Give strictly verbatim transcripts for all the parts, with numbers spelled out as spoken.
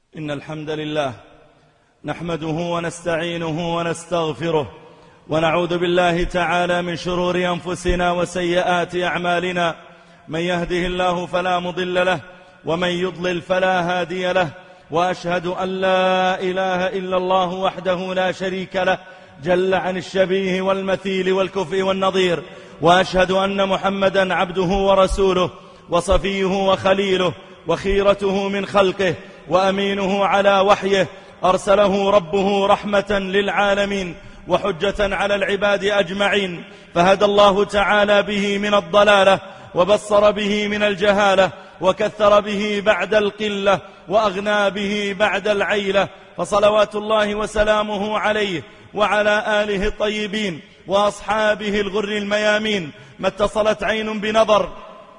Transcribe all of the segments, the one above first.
إن الحمد لله نحمده ونستعينه ونستغفره ونعوذ بالله تعالى من شرور أنفسنا وسيئات أعمالنا. من يهده الله فلا مضل له ومن يضلل فلا هادي له، وأشهد أن لا إله إلا الله وحده لا شريك له جل عن الشبيه والمثيل والكفء والنظير، وأشهد أن محمدا عبده ورسوله وصفيه وخليله وخيرته من خلقه وأمينه على وحيه، أرسله ربه رحمة للعالمين وحجة على العباد أجمعين، فهدى الله تعالى به من الضلالة وبصر به من الجهالة وكثر به بعد القلة وأغنى به بعد العيلة، فصلوات الله وسلامه عليه وعلى آله الطيبين وأصحابه الغر الميامين. ما اتصلت عين بنظر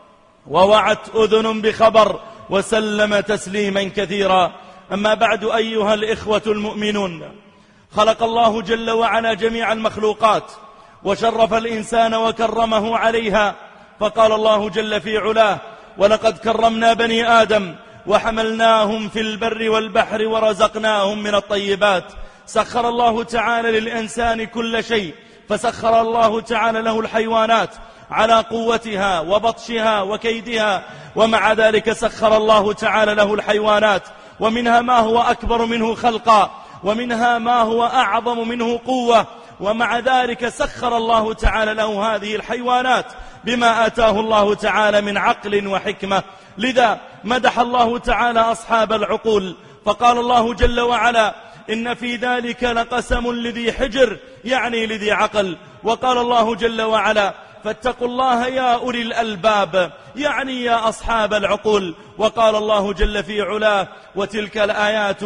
ووعت أذن بخبر وسلم تسليما كثيرا. أما بعد، أيها الإخوة المؤمنون، خلق الله جل وعلا جميع المخلوقات وشرف الإنسان وكرمه عليها، فقال الله جل في علاه: ولقد كرمنا بني آدم وحملناهم في البر والبحر ورزقناهم من الطيبات. سخر الله تعالى للإنسان كل شيء، فسخر الله تعالى له الحيوانات على قوتها وبطشها وكيدها، ومع ذلك سخر الله تعالى له الحيوانات، ومنها ما هو أكبر منه خلقا ومنها ما هو أعظم منه قوة، ومع ذلك سخر الله تعالى له هذه الحيوانات بما آتاه الله تعالى من عقل وحكمة. لذا مدح الله تعالى أصحاب العقول، فقال الله جل وعلا: إن في ذلك لقسم لذي حجر، يعني لذي عقل. وقال الله جل وعلا: فاتقوا الله يا أولي الألباب، يعني يا أصحاب العقول. وقال الله جل في علاه: وتلك الآيات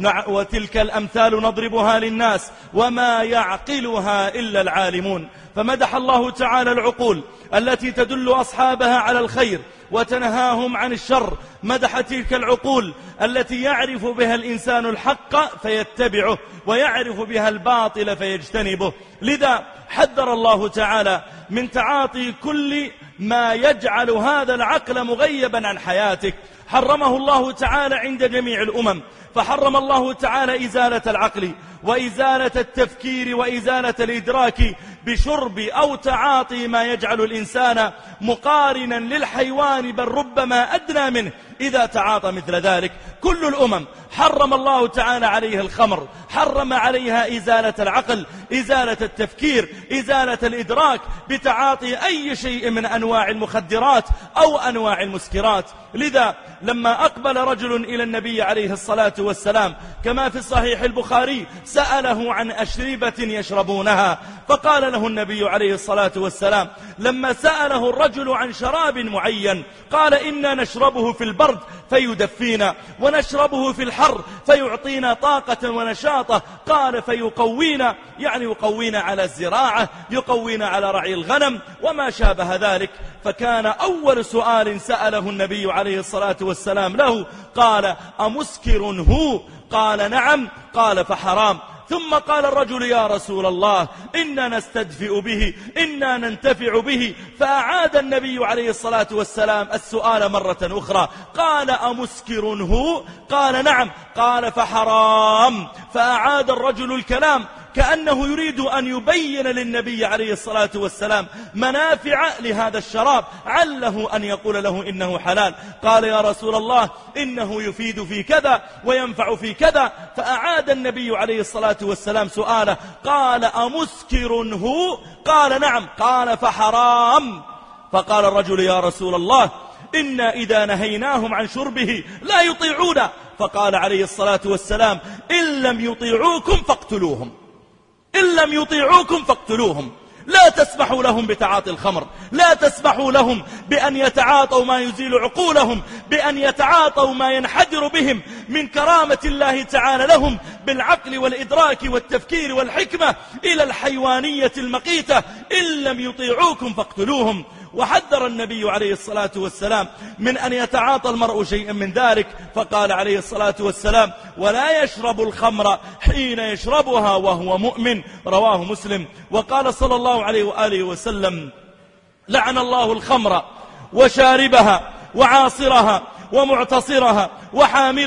وتلك الأمثال نضربها للناس وما يعقلها إلا العالمون. فمدح الله تعالى العقول التي تدل أصحابها على الخير وتنهاهم عن الشر، مدح تلك العقول التي يعرف بها الإنسان الحق فيتبعه ويعرف بها الباطل فيجتنبه. لذا حذر الله تعالى من تعاطي كل ما يجعل هذا العقل مغيبا عن حياتك. حرمه الله تعالى عند جميع الأمم، فحرم الله تعالى إزالة العقل وإزالة التفكير وإزالة الإدراك بشرب أو تعاطي ما يجعل الإنسان مقارنا للحيوان، بل ربما أدنى منه إذا تعاطى مثل ذلك. كل الأمم حرم الله تعالى عليها الخمر، حرم عليها إزالة العقل، إزالة التفكير، إزالة الإدراك بتعاطي أي شيء من أنواع المخدرات أو أنواع المسكرات. لذا لما أقبل رجل إلى النبي عليه الصلاة والسلام كما في صحيح البخاري سأله عن أشربة يشربونها، فقال له النبي عليه الصلاة والسلام لما سأله الرجل عن شراب معين قال: إنا نشربه في البرد فيدفينا، ونشربه في الحر فيعطينا طاقة ونشاطة. قال: فيقوينا، يعني يقوينا على الزراعة، يقوينا على رعي الغنم وما شابه ذلك. فكان أول سؤال سأله النبي عليه الصلاة والسلام له قال: أمسكر هو؟ قال: نعم. قال: فحرام. ثم قال الرجل: يا رسول الله، إنا نستدفئ به، إنا ننتفع به. فأعاد النبي عليه الصلاة والسلام السؤال مرة أخرى، قال: أمسكر هو؟ قال: نعم. قال: فحرام. فأعاد الرجل الكلام كأنه يريد أن يبين للنبي عليه الصلاة والسلام منافع لهذا الشراب، عله أن يقول له إنه حلال. قال: يا رسول الله، إنه يفيد في كذا وينفع في كذا. فأعاد النبي عليه الصلاة والسلام سؤاله، قال: أمسكر هو؟ قال: نعم. قال: فحرام. فقال الرجل: يا رسول الله، إنا إذا نهيناهم عن شربه لا يطيعون. فقال عليه الصلاة والسلام: إن لم يطيعوكم فاقتلوهم، إن لم يطيعوكم فاقتلوهم. لا تسمحوا لهم بتعاطي الخمر، لا تسمحوا لهم بأن يتعاطوا ما يزيل عقولهم، بأن يتعاطوا ما ينحدر بهم من كرامة الله تعالى لهم بالعقل والإدراك والتفكير والحكمة إلى الحيوانية المقيتة. إن لم يطيعوكم فاقتلوهم. وحذر النبي عليه الصلاة والسلام من أن يتعاطى المرء شيئا من ذلك، فقال عليه الصلاة والسلام: ولا يشرب الخمر حين يشربها وهو مؤمن. رواه مسلم. وقال صلى الله عليه وآله وسلم: لعن الله الخمر وشاربها وعاصرها ومعتصرها وحاملها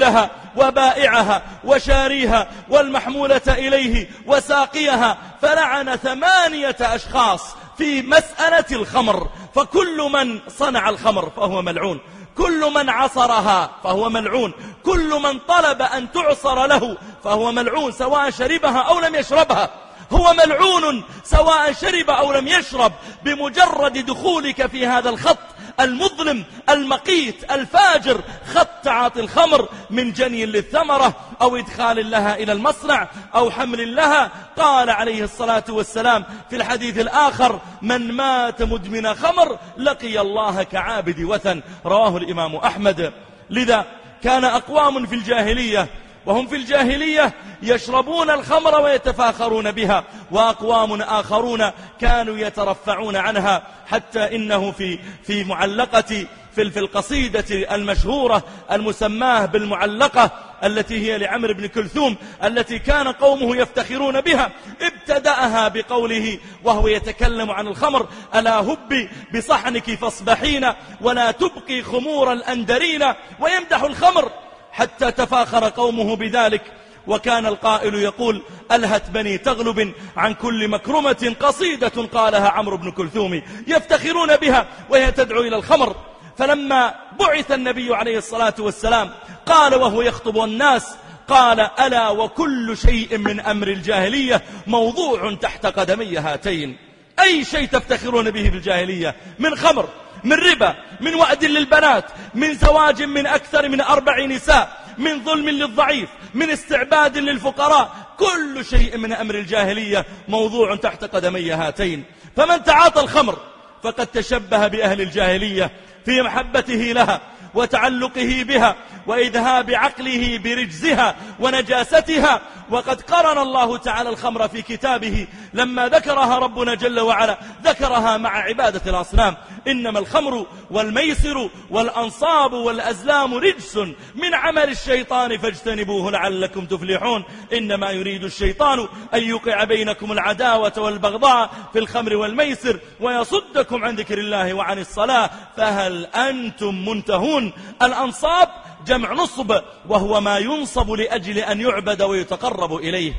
وبائعها وشاريها والمحمولة إليه وساقيها، فلعن ثمانية أشخاص في مسألة الخمر. فكل من صنع الخمر فهو ملعون، كل من عصرها فهو ملعون، كل من طلب أن تعصر له فهو ملعون، سواء شربها أو لم يشربها هو ملعون، سواء شرب أو لم يشرب. بمجرد دخولك في هذا الخط المظلم المقيت الفاجر، خط تعاطي الخمر من جني للثمرة أو إدخال لها إلى المصنع أو حمل لها، قال عليه الصلاة والسلام في الحديث الآخر: من مات مدمن خمر لقي الله كعابد وثن، رواه الإمام أحمد. لذا كان أقوام في الجاهلية وهم في الجاهلية يشربون الخمر ويتفاخرون بها، وأقوام آخرون كانوا يترفعون عنها، حتى إنه في في معلقة في في القصيدة المشهورة المسماه بالمعلقة التي هي لعمرو بن كلثوم التي كان قومه يفتخرون بها، ابتدأها بقوله وهو يتكلم عن الخمر: ألا هبي بصحنك فاصبحين ولا تبقي خمور الأندرين، ويمدح الخمر حتى تفاخر قومه بذلك. وكان القائل يقول: ألهت بني تغلب عن كل مكرمة قصيدة قالها عمرو بن كلثوم، يفتخرون بها وهي تدعو إلى الخمر. فلما بعث النبي عليه الصلاة والسلام قال وهو يخطب الناس، قال: ألا وكل شيء من أمر الجاهلية موضوع تحت قدمي هاتين. أي شيء تفتخرون به في الجاهلية من خمر، من ربا، من وعد للبنات، من زواج من أكثر من أربع نساء، من ظلم للضعيف، من استعباد للفقراء، كل شيء من أمر الجاهلية موضوع تحت قدمي هاتين. فمن تعاطى الخمر فقد تشبه بأهل الجاهلية في محبته لها وتعلقه بها وإذهاب عقله برجزها ونجاستها. وقد قرن الله تعالى الخمر في كتابه لما ذكرها ربنا جل وعلا، ذكرها مع عبادة الأصنام: إنما الخمر والميسر والأنصاب والأزلام رجس من عمل الشيطان فاجتنبوه لعلكم تفلحون. إنما يريد الشيطان أن يوقع بينكم العداوة والبغضاء في الخمر والميسر ويصدكم عن ذكر الله وعن الصلاة فهل أنتم منتهون. الأنصاب جمع نصب، وهو ما ينصب لأجل أن يعبد ويتقرب إليه.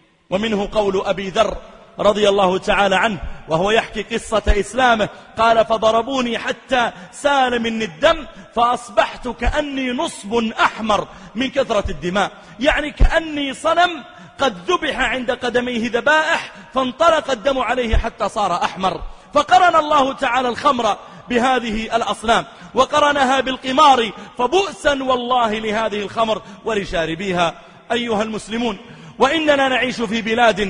ومنه قول أبي ذر رضي الله تعالى عنه وهو يحكي قصة إسلامه، قال: فضربوني حتى سال مني الدم فأصبحت كأني نصب أحمر من كثرة الدماء، يعني كأني صنم قد ذبح عند قدميه ذبائح فانطلق الدم عليه حتى صار أحمر. فقرن الله تعالى الخمر بهذه الأصنام وقرنها بالقمار، فبؤسا والله لهذه الخمر ولشاربيها. أيها المسلمون، وإننا نعيش في بلاد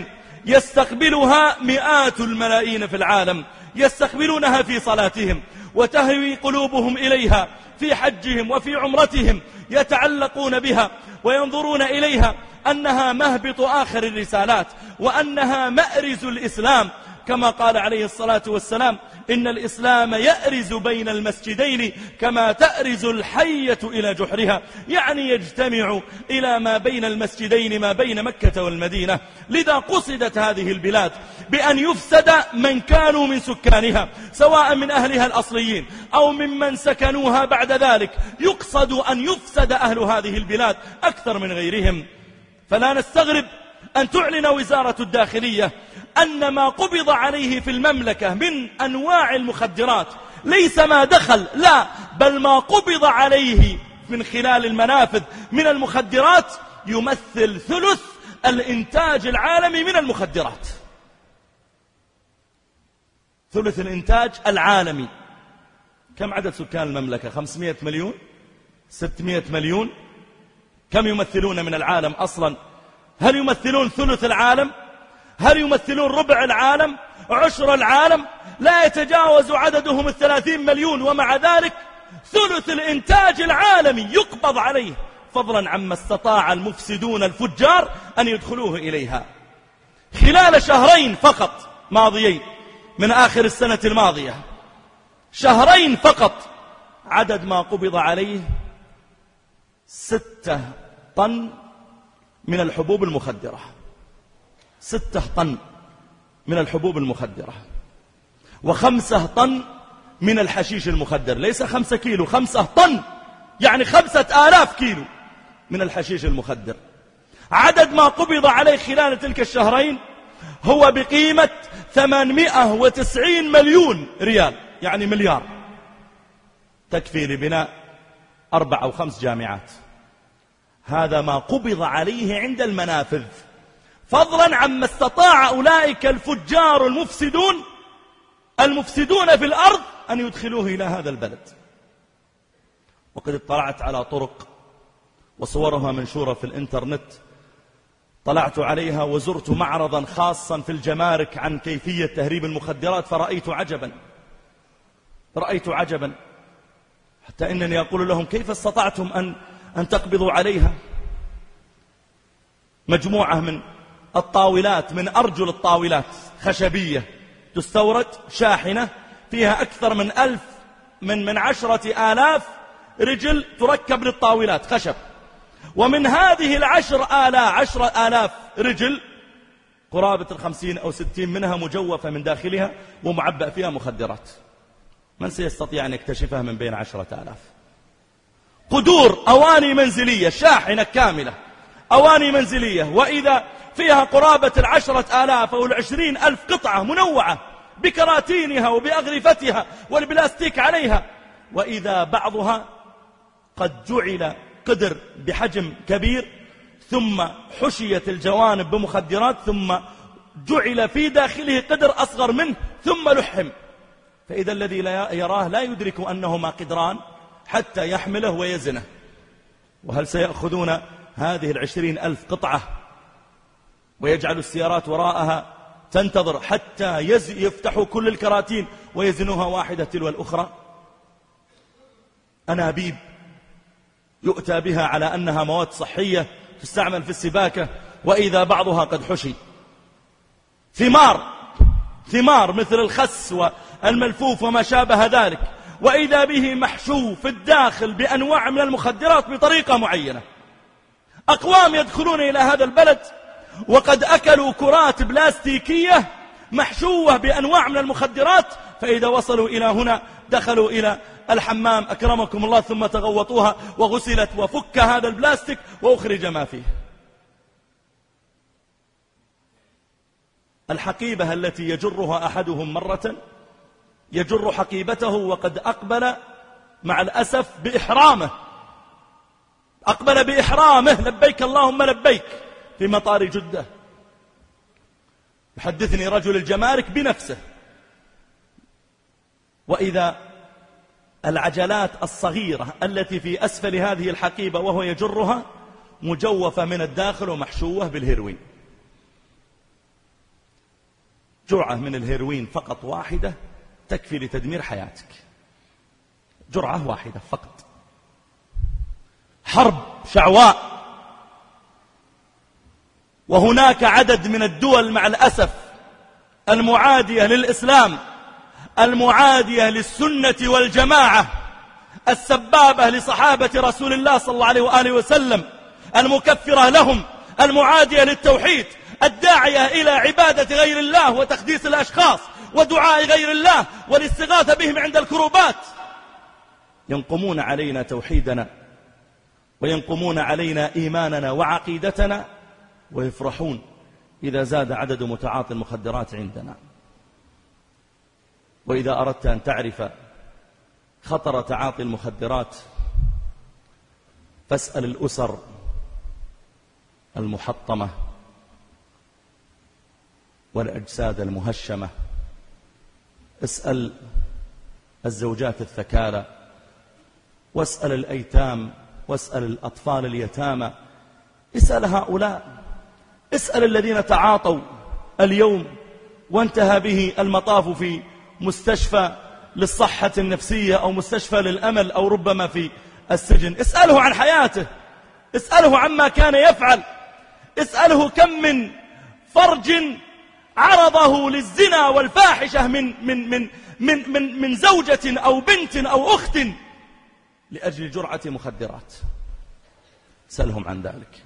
يستقبلها مئات الملايين في العالم، يستقبلونها في صلاتهم وتهوي قلوبهم إليها في حجهم وفي عمرتهم، يتعلقون بها وينظرون إليها أنها مهبط آخر الرسالات وأنها مأرز الإسلام، كما قال عليه الصلاة والسلام: إن الإسلام يأرز بين المسجدين كما تأرز الحية إلى جحرها، يعني يجتمع إلى ما بين المسجدين ما بين مكة والمدينة. لذا قصدت هذه البلاد بأن يفسد من كانوا من سكانها، سواء من أهلها الأصليين أو ممن سكنوها بعد ذلك، يقصد أن يفسد أهل هذه البلاد أكثر من غيرهم. فلا نستغرب أن تعلن وزارة الداخلية أن ما قبض عليه في المملكة من أنواع المخدرات ليس ما دخل، لا، بل ما قبض عليه من خلال المنافذ من المخدرات يمثل ثلث الإنتاج العالمي من المخدرات. ثلث الإنتاج العالمي. كم عدد سكان المملكة؟ خمسمائة مليون؟ ستمائة مليون؟ كم يمثلون من العالم أصلا؟ هل يمثلون ثلث العالم؟ هل يمثلون ربع العالم؟ عشر العالم؟ لا يتجاوز عددهم الثلاثين مليون، ومع ذلك ثلث الإنتاج العالمي يقبض عليه، فضلا عما استطاع المفسدون الفجار أن يدخلوه إليها. خلال شهرين فقط ماضيين من آخر السنة الماضية، شهرين فقط، عدد ما قبض عليه ستة طن من الحبوب المخدرة. ستة طن من الحبوب المخدرة، وخمسة طن من الحشيش المخدر. ليس خمسة كيلو، خمسة طن، يعني خمسة آلاف كيلو من الحشيش المخدر. عدد ما قبض عليه خلال تلك الشهرين هو بقيمة ثمانمائة وتسعين مليون ريال، يعني مليار، تكفي لبناء أربع أو خمس جامعات. هذا ما قبض عليه عند المنافذ، فضلا عما استطاع أولئك الفجار المفسدون المفسدون في الأرض أن يدخلوه إلى هذا البلد. وقد اطلعت على طرق وصورها منشورة في الإنترنت، طلعت عليها وزرت معرضا خاصا في الجمارك عن كيفية تهريب المخدرات، فرأيت عجبا رأيت عجبا حتى إنني أقول لهم: كيف استطعتم أن, أن تقبضوا عليها؟ مجموعة من الطاولات، من أرجل الطاولات خشبية تستورد، شاحنة فيها أكثر من ألف من من عشرة آلاف رجل تركب للطاولات خشب، ومن هذه العشر آلاف عشر آلاف رجل قرابة الخمسين أو ستين منها مجوفة من داخلها ومعبأ فيها مخدرات. من سيستطيع أن يكتشفها من بين عشرة آلاف؟ قدور أواني منزلية، شاحنة كاملة أواني منزلية، وإذا فيها قرابة العشرة آلاف أو العشرين ألف قطعة منوعة بكراتينها وبأغرفتها والبلاستيك عليها، وإذا بعضها قد جعل قدر بحجم كبير ثم حشيت الجوانب بمخدرات ثم جعل في داخله قدر أصغر منه ثم لحم، فإذا الذي لا يراه لا يدرك أنهما قدران حتى يحمله ويزنه. وهل سيأخذون هذه العشرين ألف قطعة ويجعل السيارات وراءها تنتظر حتى يفتحوا كل الكراتين ويزنوها واحدة تلو الأخرى؟ أنابيب يؤتى بها على أنها مواد صحية تستعمل في السباكة، وإذا بعضها قد حشي. ثمار ثمار مثل الخس والملفوف وما شابه ذلك، وإذا به محشو في الداخل بأنواع من المخدرات بطريقة معينة. أقوام يدخلون إلى هذا البلد وقد أكلوا كرات بلاستيكية محشوة بأنواع من المخدرات، فإذا وصلوا إلى هنا دخلوا إلى الحمام أكرمكم الله ثم تغوطوها وغسلت وفك هذا البلاستيك وأخرج ما فيه. الحقيبة التي يجرها أحدهم مرة يجر حقيبته وقد أقبل مع الأسف بإحرامه أقبل بإحرامه لبيك اللهم لبيك في مطار جدة. يحدثني رجل الجمارك بنفسه، وإذا العجلات الصغيرة التي في أسفل هذه الحقيبة وهو يجرها مجوفة من الداخل ومحشوة بالهيروين. جرعة من الهيروين فقط واحدة تكفي لتدمير حياتك، جرعة واحدة فقط. حرب شعواء، وهناك عدد من الدول مع الأسف المعادية للإسلام، المعادية للسنة والجماعة، السبابة لصحابة رسول الله صلى الله عليه وآله وسلم، المكفرة لهم، المعادية للتوحيد، الداعية إلى عبادة غير الله وتقديس الأشخاص ودعاء غير الله والاستغاثة بهم عند الكروبات. ينقمون علينا توحيدنا وينقمون علينا إيماننا وعقيدتنا، ويفرحون إذا زاد عدد متعاطي المخدرات عندنا. وإذا أردت أن تعرف خطر تعاطي المخدرات فاسأل الأسر المحطمة والأجساد المهشمة، اسأل الزوجات الثكالى، واسأل الأيتام، واسأل الأطفال اليتامى، اسأل هؤلاء، اسأل الذين تعاطوا اليوم وانتهى به المطاف في مستشفى للصحة النفسية أو مستشفى للأمل أو ربما في السجن. اسأله عن حياته، اسأله عما كان يفعل، اسأله كم من فرج عرضه للزنا والفاحشة من, من, من, من, من, من زوجة أو بنت أو أخت لأجل جرعة مخدرات. سألهم عن ذلك.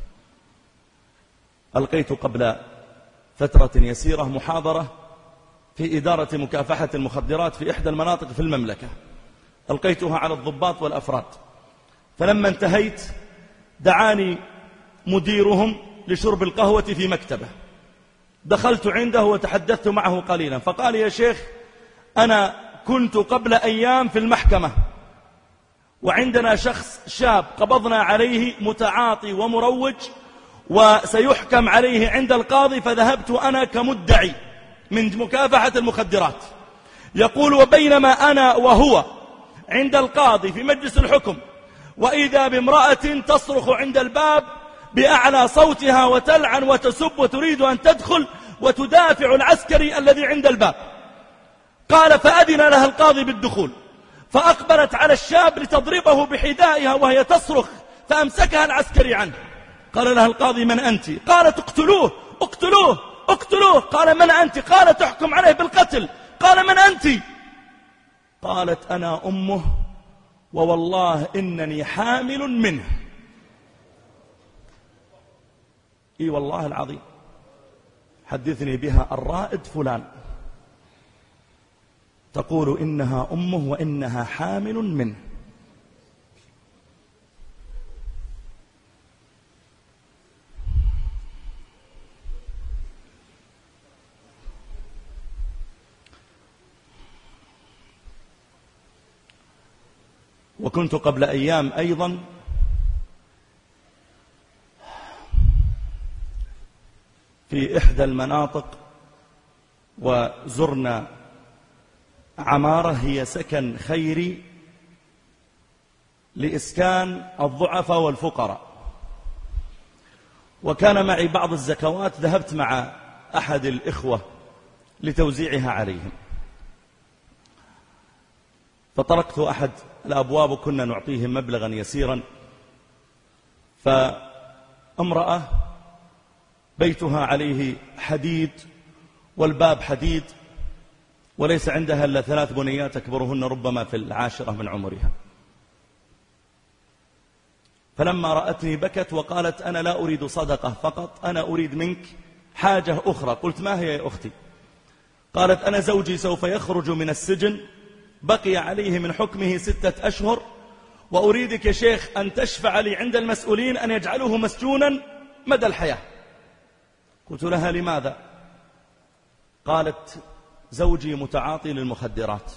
ألقيت قبل فترة يسيرة محاضرة في إدارة مكافحة المخدرات في إحدى المناطق في المملكة، ألقيتها على الضباط والأفراد، فلما انتهيت دعاني مديرهم لشرب القهوة في مكتبه. دخلت عنده وتحدثت معه قليلا، فقال يا شيخ أنا كنت قبل أيام في المحكمة وعندنا شخص شاب قبضنا عليه متعاطي ومروج وسيحكم عليه عند القاضي، فذهبت أنا كمدعي من مكافحة المخدرات. يقول وبينما أنا وهو عند القاضي في مجلس الحكم وإذا بامرأة تصرخ عند الباب بأعلى صوتها وتلعن وتسب وتريد أن تدخل وتدافع العسكري الذي عند الباب. قال فأذن لها القاضي بالدخول، فأقبلت على الشاب لتضربه بحذائها وهي تصرخ، فأمسكها العسكري عنه. قال لها القاضي من أنت؟ قالت اقتلوه اقتلوه اقتلوه. قال من أنت؟ قال تحكم عليه بالقتل. قال من أنت؟ قالت أنا أمه ووالله إنني حامل منه. إي والله العظيم حدثني بها الرائد فلان، تقول إنها أمه وإنها حامل منه. وكنت قبل أيام أيضا في إحدى المناطق وزرنا عمارة هي سكن خيري لإسكان الضعفاء والفقراء، وكان معي بعض الزكوات، ذهبت مع أحد الإخوة لتوزيعها عليهم، فطرقت أحد الأبواب وكنا نعطيهم مبلغا يسيرا، فامرأة بيتها عليه حديد والباب حديد وليس عندها إلا ثلاث بنيات أكبرهن ربما في العاشرة من عمرها، فلما رأتني بكت وقالت أنا لا أريد صدقة فقط، أنا أريد منك حاجة أخرى. قلت ما هي يا أختي؟ قالت أنا زوجي سوف يخرج من السجن، بقي عليه من حكمه ستة أشهر، وأريدك يا شيخ أن تشفع لي عند المسؤولين أن يجعلوه مسجونا مدى الحياة. قلت لها لماذا؟ قالت زوجي متعاطي للمخدرات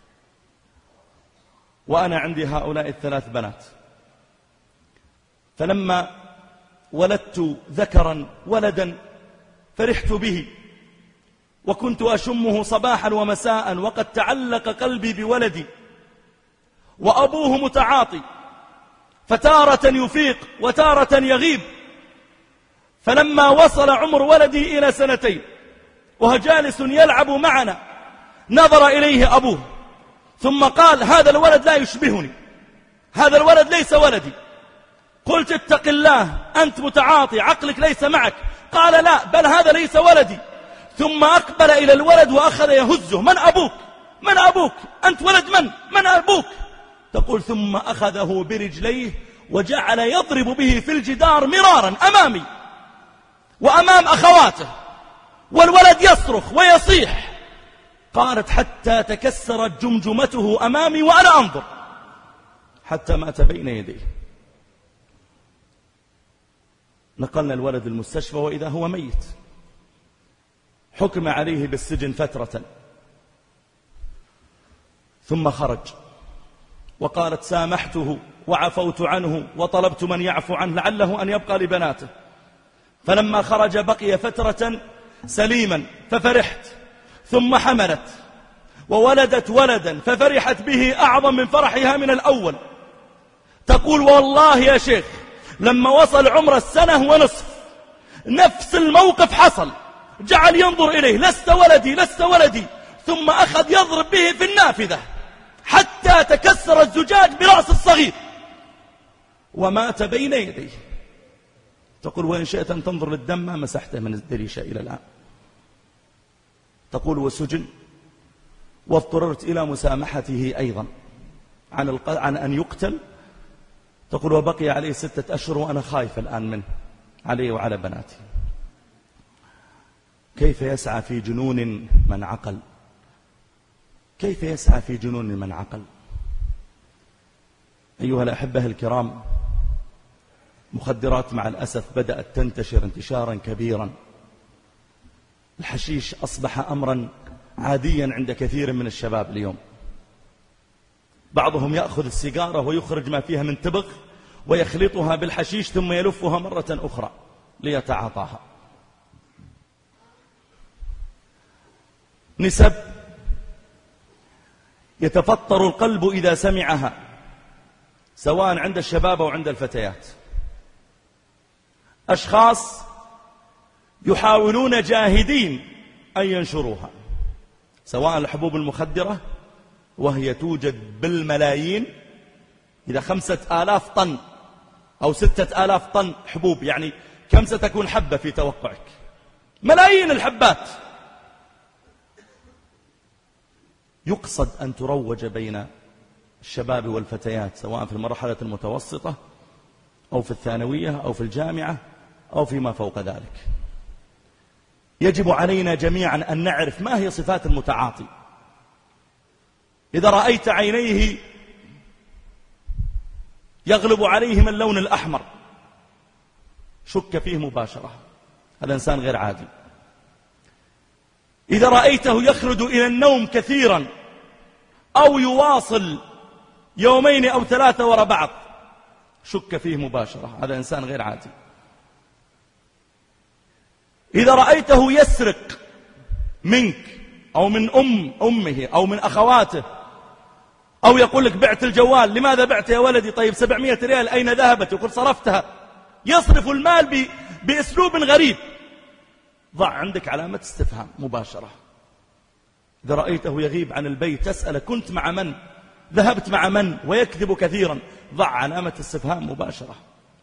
وأنا عندي هؤلاء الثلاث بنات، فلما ولدت ذكرا ولدا فرحت به وكنت أشمه صباحا ومساء وقد تعلق قلبي بولدي، وأبوه متعاطي فتارة يفيق وتارة يغيب، فلما وصل عمر ولدي إلى سنتين وهو جالس يلعب معنا نظر إليه أبوه ثم قال هذا الولد لا يشبهني، هذا الولد ليس ولدي. قلت اتق الله أنت متعاطي عقلك ليس معك. قال لا بل هذا ليس ولدي. ثم أقبل إلى الولد وأخذ يهزه من أبوك من أبوك أنت ولد من من أبوك؟ تقول ثم أخذه برجليه وجعل يضرب به في الجدار مرارا أمامي وأمام أخواته، والولد يصرخ ويصيح. قالت حتى تكسرت جمجمته أمامي وأنا أنظر حتى مات بين يديه. نقلنا الولد المستشفى وإذا هو ميت، حكم عليه بالسجن فترة ثم خرج، وقالت سامحته وعفوت عنه وطلبت من يعفو عنه لعله أن يبقى لبناته. فلما خرج بقي فترة سليما ففرحت، ثم حملت وولدت ولدا ففرحت به أعظم من فرحها من الأول. تقول والله يا شيخ لما وصل عمر السنة ونصف نفس الموقف حصل، جعل ينظر إليه لست ولدي لست ولدي، ثم أخذ يضرب به في النافذة حتى تكسر الزجاج برأس الصغير ومات بين يديه. تقول وإن شئت أن تنظر للدم ما مسحته من الدريشة إلى الآن. تقول وسجن واضطررت إلى مسامحته أيضا عن, عن أن يقتل. تقول وبقي عليه ستة أشهر وأنا خايف الآن منه علي وعلى بناتي. كيف يسعى في جنون من عقل؟ كيف يسعى في جنون من عقل؟ أيها الأحبة الكرام، مخدرات مع الأسف بدأت تنتشر انتشارا كبيرا. الحشيش أصبح أمرا عاديا عند كثير من الشباب اليوم. بعضهم يأخذ السيجارة ويخرج ما فيها من تبغ ويخلطها بالحشيش ثم يلفها مرة أخرى ليتعاطاها. نسب يتفطر القلب إذا سمعها، سواء عند الشباب أو عند الفتيات. أشخاص يحاولون جاهدين أن ينشروها، سواء الحبوب المخدرة وهي توجد بالملايين. إذا خمسة آلاف طن أو ستة آلاف طن حبوب، يعني كم ستكون حبة في توقعك؟ ملايين الحبات. يقصد أن تروج بين الشباب والفتيات، سواء في المرحلة المتوسطة أو في الثانوية أو في الجامعة أو فيما فوق ذلك. يجب علينا جميعا أن نعرف ما هي صفات المتعاطي. إذا رأيت عينيه يغلب عليهم اللون الأحمر شك فيه مباشرة، هذا إنسان غير عادي. إذا رأيته يخلد إلى النوم كثيرا أو يواصل يومين أو ثلاثة وراء بعض شك فيه مباشرة، هذا إنسان غير عادي. إذا رأيته يسرق منك أو من أم أمه أو من أخواته، أو يقول لك بعت الجوال، لماذا بعت يا ولدي؟ طيب سبعمائة ريال أين ذهبت؟ يقول صرفتها. يصرف المال ب... بأسلوب غريب، ضع عندك علامة استفهام مباشرة. إذا رأيته يغيب عن البيت تسأل كنت مع من؟ ذهبت مع من؟ ويكذب كثيرا، ضع علامة استفهام مباشرة.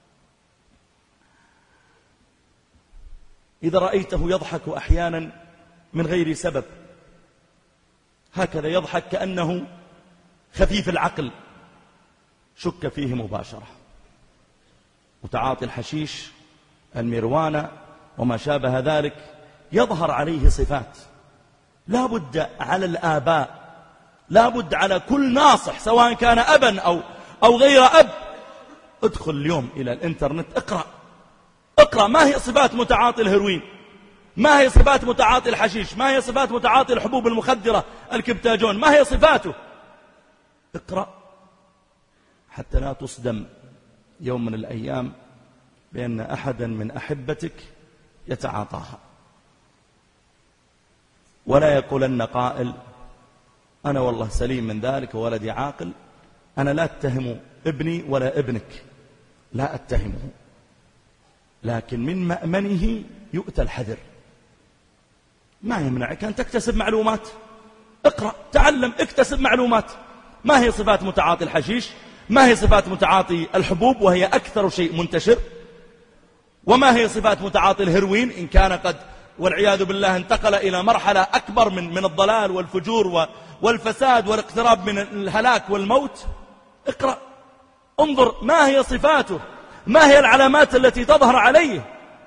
إذا رأيته يضحك أحيانا من غير سبب، هكذا يضحك كأنه خفيف العقل، شك فيه مباشرة. متعاطي الحشيش، الميروانا وما شابه ذلك يظهر عليه صفات. لا بد على الآباء، لا بد على كل ناصح سواء كان أبا أو, أو غير أب، ادخل اليوم إلى الإنترنت، اقرأ اقرأ ما هي صفات متعاطي الهيروين، ما هي صفات متعاطي الحشيش، ما هي صفات متعاطي الحبوب المخدرة الكبتاجون، ما هي صفاته. اقرأ حتى لا تصدم يوم من الأيام بأن أحدا من أحبتك يتعاطاها. ولا يقولن قائل أنا والله سليم من ذلك وولدي عاقل، أنا لا أتهم ابني ولا ابنك، لا أتهمه، لكن من مأمنه يؤتى الحذر. ما يمنعك أن تكتسب معلومات، اقرأ تعلم اكتسب معلومات. ما هي صفات متعاطي الحشيش؟ ما هي صفات متعاطي الحبوب وهي أكثر شيء منتشر؟ وما هي صفات متعاطي الهيروين إن كان قد والعياذ بالله انتقل إلى مرحلة أكبر من من الضلال والفجور والفساد والاقتراب من الهلاك والموت؟ اقرأ انظر ما هي صفاته، ما هي العلامات التي تظهر عليه،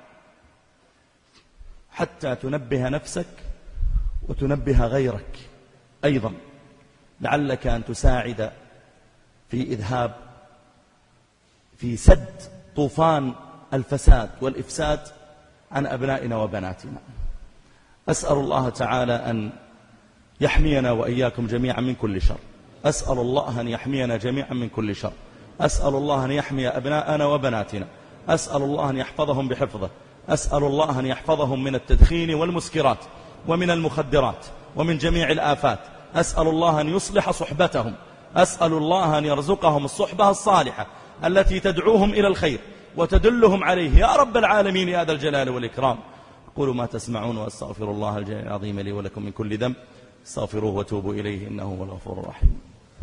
حتى تنبه نفسك وتنبه غيرك أيضا، لعلك أن تساعد في إذهاب في سد طوفان الفساد والإفساد عن أبنائنا وبناتنا. أسأل الله تعالى أن يحمينا وإياكم جميعا من كل شر. أسأل الله أن يحمينا جميعا من كل شر. أسأل الله أن يحمي أبناءنا وبناتنا. أسأل الله أن يحفظهم بحفظه. أسأل الله أن يحفظهم من التدخين والمسكرات ومن المخدرات ومن جميع الآفات. أسأل الله أن يصلح صحبتهم. أسأل الله أن يرزقهم الصحبة الصالحة التي تدعوهم إلى الخير وتدلهم عليه يا رب العالمين يا ذا الجلال والإكرام. قولوا ما تسمعون وأستغفر الله الجليل العظيم لي ولكم من كل ذنب، استغفروه وتوبوا إليه إنه هو الغفور الرحيم.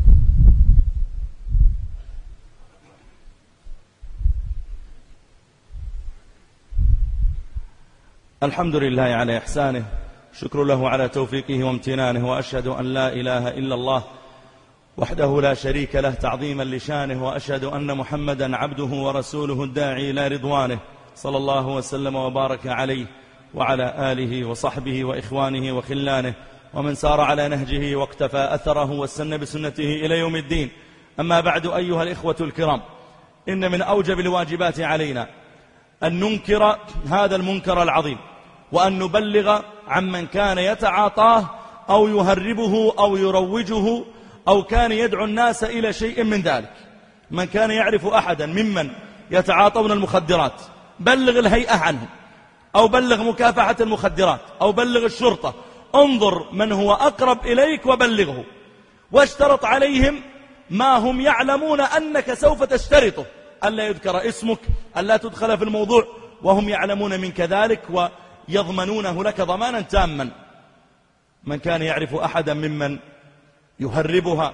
الحمد لله على إحسانه، شكر له على توفيقه وامتنانه، وأشهد أن لا إله إلا الله وحده لا شريك له تعظيما لشانه، وأشهد أن محمدا عبده ورسوله الداعي إلى رضوانه، صلى الله وسلم وبارك عليه وعلى آله وصحبه وإخوانه وخلانه ومن سار على نهجه واقتفى أثره واستنى بسنته إلى يوم الدين. أما بعد، أيها الإخوة الكرام، إن من أوجب الواجبات علينا أن ننكر هذا المنكر العظيم، وأن نبلغ عمن كان يتعاطاه أو يهربه أو يروجه أو كان يدعو الناس إلى شيء من ذلك. من كان يعرف أحدا ممن يتعاطون المخدرات بلغ الهيئة عنه، أو بلغ مكافحة المخدرات، أو بلغ الشرطة. انظر من هو أقرب إليك وبلغه، واشترط عليهم ما هم يعلمون أنك سوف تشترطه، ألا يذكر اسمك، ألا تدخل في الموضوع، وهم يعلمون منك ذلك ويضمنونه لك ضمانا تاما. من كان يعرف أحدا ممن يهربها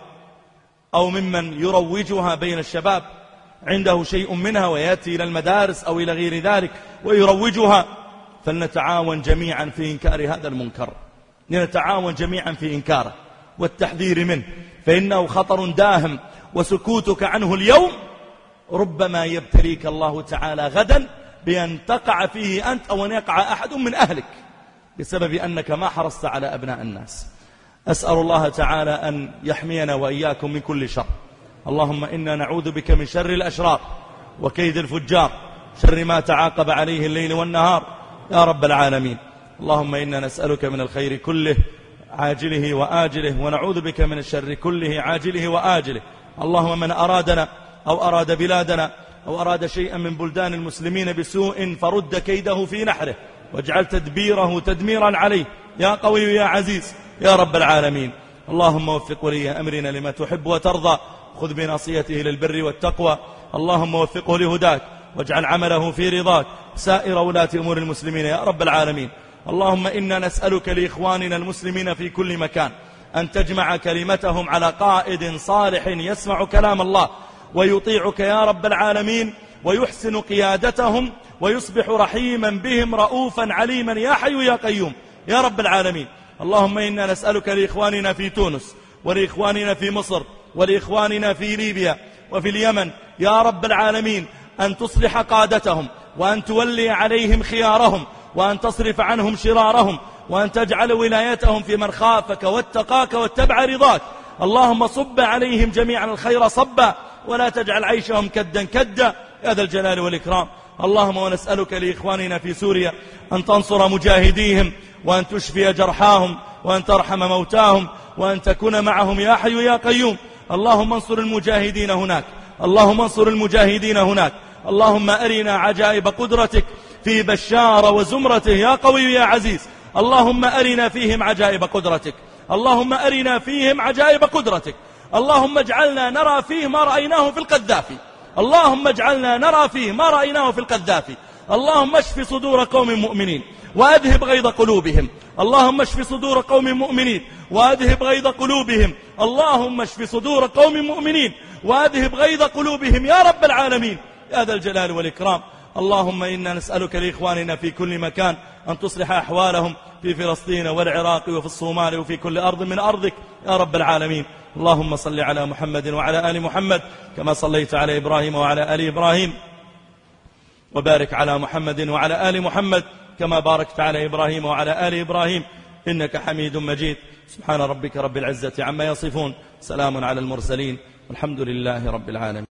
أو ممن يروجها بين الشباب، عنده شيء منها ويأتي إلى المدارس أو إلى غير ذلك ويروجها، فلنتعاون جميعا في إنكار هذا المنكر، لنتعاون جميعا في إنكاره والتحذير منه، فإنه خطر داهم، وسكوتك عنه اليوم ربما يبتليك الله تعالى غدا بأن تقع فيه أنت أو أن يقع أحد من أهلك بسبب أنك ما حرصت على أبناء الناس. أسأل الله تعالى أن يحمينا وإياكم من كل شر. اللهم إنا نعوذ بك من شر الأشرار وكيد الفجار، شر ما تعاقب عليه الليل والنهار يا رب العالمين. اللهم إنا نسألك من الخير كله عاجله وآجله، ونعوذ بك من الشر كله عاجله وآجله. اللهم من أرادنا أو أراد بلادنا أو أراد شيئا من بلدان المسلمين بسوء فرد كيده في نحره، واجعل تدبيره تدميرا عليه يا قوي يا عزيز يا رب العالمين. اللهم وفق ولي أمرنا لما تحب وترضى، خذ بناصيته للبر والتقوى. اللهم وفقه لهداك، واجعل عمله في رضاك، سائر ولاة أمور المسلمين يا رب العالمين. اللهم إنا نسألك لإخواننا المسلمين في كل مكان أن تجمع كلمتهم على قائد صالح يسمع كلام الله ويطيعك يا رب العالمين، ويحسن قيادتهم، ويصبح رحيما بهم رؤوفا عليما يا حي يا قيوم يا رب العالمين. اللهم إنا نسألك لإخواننا في تونس، ولإخواننا في مصر، ولإخواننا في ليبيا وفي اليمن يا رب العالمين أن تصلح قادتهم، وأن تولي عليهم خيارهم، وأن تصرف عنهم شرارهم، وأن تجعل ولايتهم في من خافك واتقاك واتبع رضاك. اللهم صب عليهم جميعا الخير صبا، ولا تجعل عيشهم كدا كدا يا ذا الجلال والإكرام. اللهم ونسألك لإخواننا في سوريا أن تنصر مجاهديهم، وأن تشفي جرحاهم، وأن ترحم موتاهم، وأن تكون معهم يا حي يا قيوم. اللهم انصر المجاهدين هناك، اللهم انصر المجاهدين هناك. اللهم أرنا عجائب قدرتك في بشار وزمرته يا قوي يا عزيز. اللهم أرنا فيهم عجائب قدرتك، اللهم أرنا فيهم عجائب قدرتك. اللهم اجعلنا نرى فيه ما رأيناه في القذافي، اللهم اجعلنا نرى فيه ما رأيناه في القذافي. اللهم اشف صدور قوم مؤمنين وأذهب غيظ قلوبهم، اللهم اشف صدور قوم مؤمنين وأذهب غيظ قلوبهم، اللهم اشف صدور قوم مؤمنين وأذهب غيظ قلوبهم يا رب العالمين يا ذا الجلال والإكرام. اللهم إنا نسألك لإخواننا في كل مكان أن تصلح أحوالهم في فلسطين والعراق وفي الصومال وفي كل أرض من أرضك يا رب العالمين. اللهم صل على محمد وعلى آل محمد كما صليت على إبراهيم وعلى آل إبراهيم، وبارك على محمد وعلى آل محمد كما باركت على إبراهيم وعلى آل إبراهيم إنك حميد مجيد. سبحان ربك رب العزة عما يصفون، سلام على المرسلين، والحمد لله رب العالمين.